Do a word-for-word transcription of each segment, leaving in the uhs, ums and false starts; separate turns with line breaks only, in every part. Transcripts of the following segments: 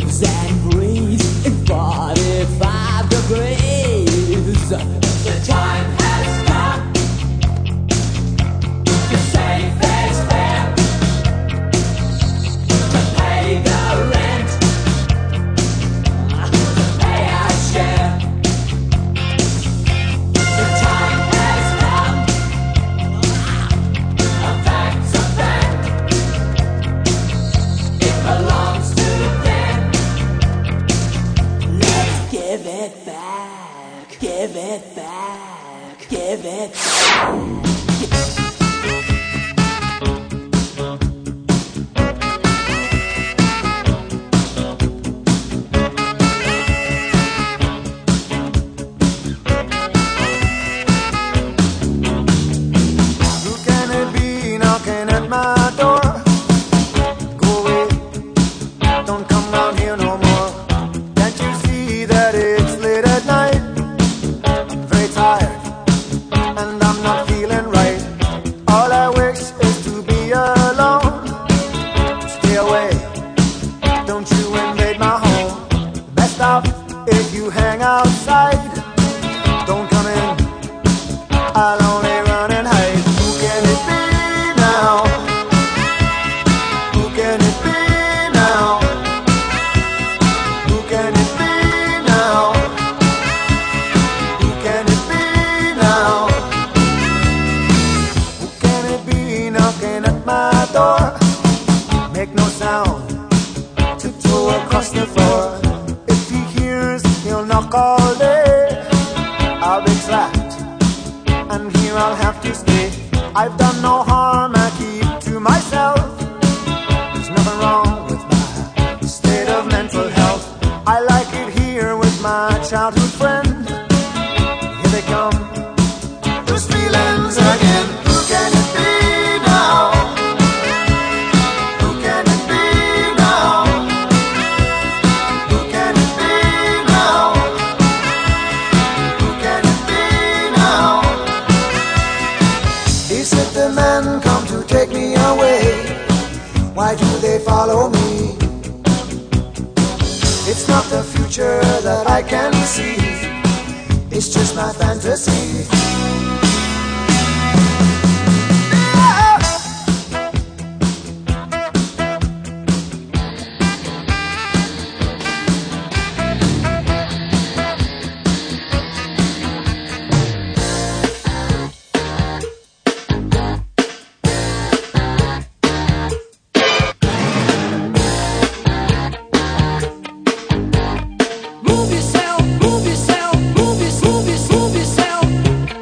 lives and breathes in forty-five degrees. The time has come to say fair's fair, to pay the rent, to pay our share. The time has come, a fact's a fact. It belongs to them. Let's give it back, give it back, give it back.
If you hang outside, don't come in, I'll only run and hide. Who can it be now? Who can it be now? Who can it be now? Who can it be now? Who can it be knocking at my door? Make no sound, tiptoe across the floor. He'll knock all day, I'll be trapped, and here I'll have to stay. I've done no harm, I keep to myself. There's nothing wrong with my state of mental health. I like it here with my childhood friend. Here they come, those feelings again. Who can it be now? Who can it be now? Who can it be? The men come to take me away. Why do they follow me? It's not the future that I can see, it's just my fantasy.
Move yourself, move yourself, move yourself, move yourself.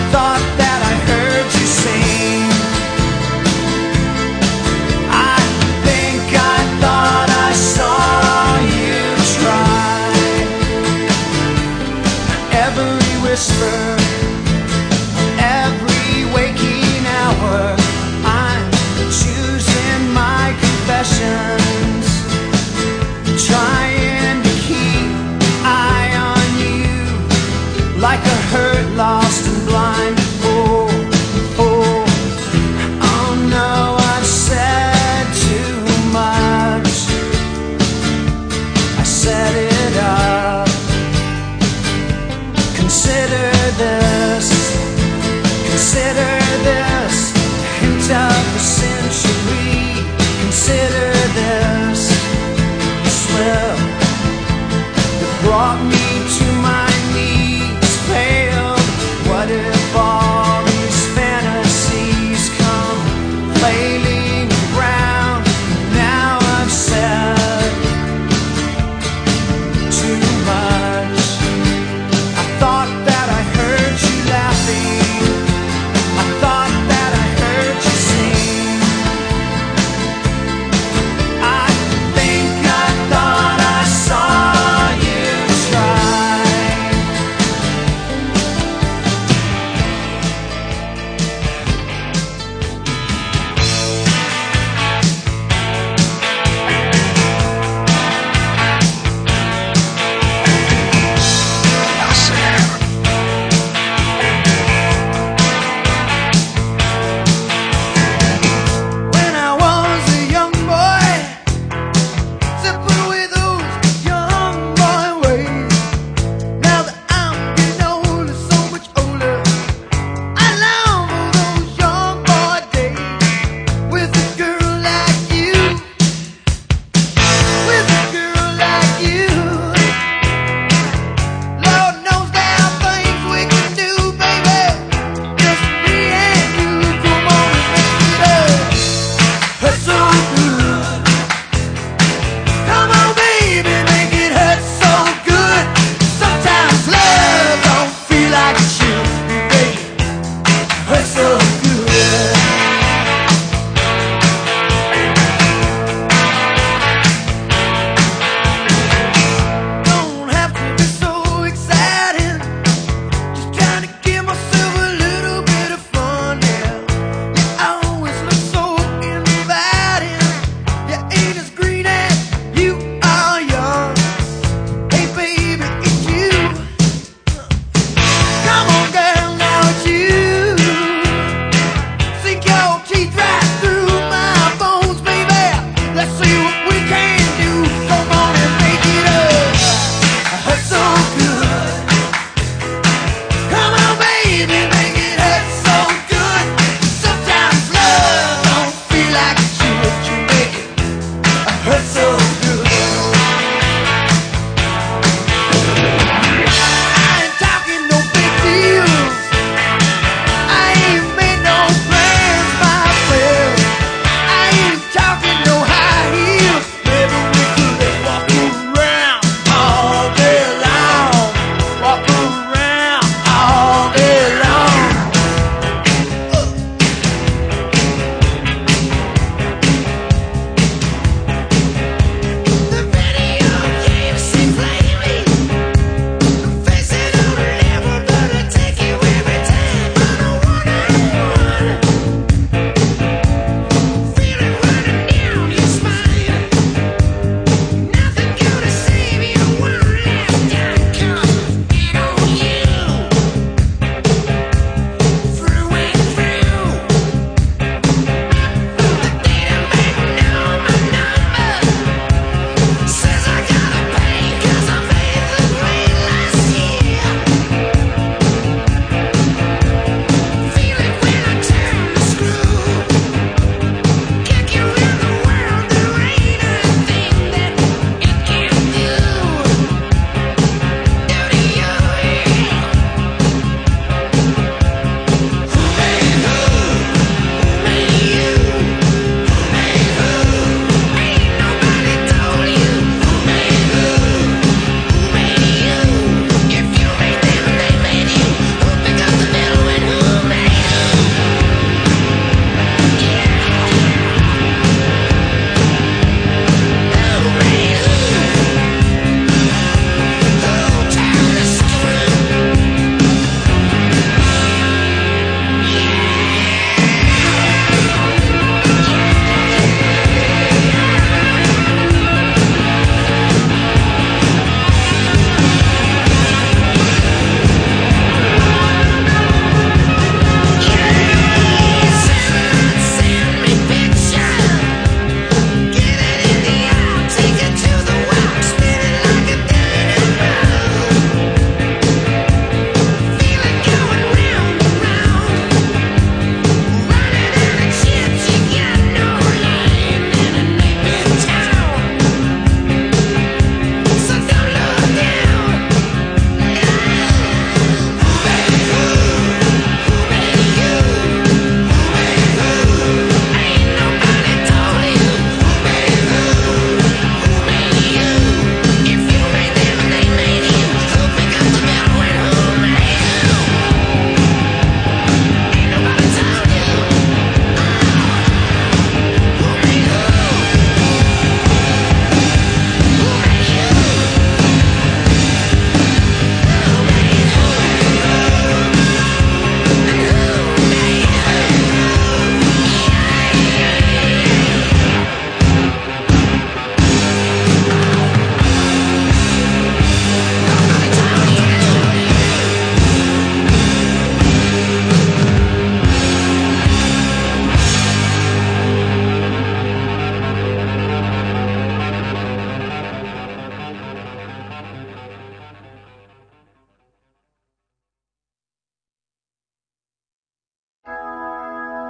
thought that I heard you sing. I think I thought I saw you try. Every whisper, every waking hour, I'm choosing my confessions, trying to keep eye on you, like a hurt, lost and blind. Oh, oh, oh no, I've said too much. I set it up. Consider this, consider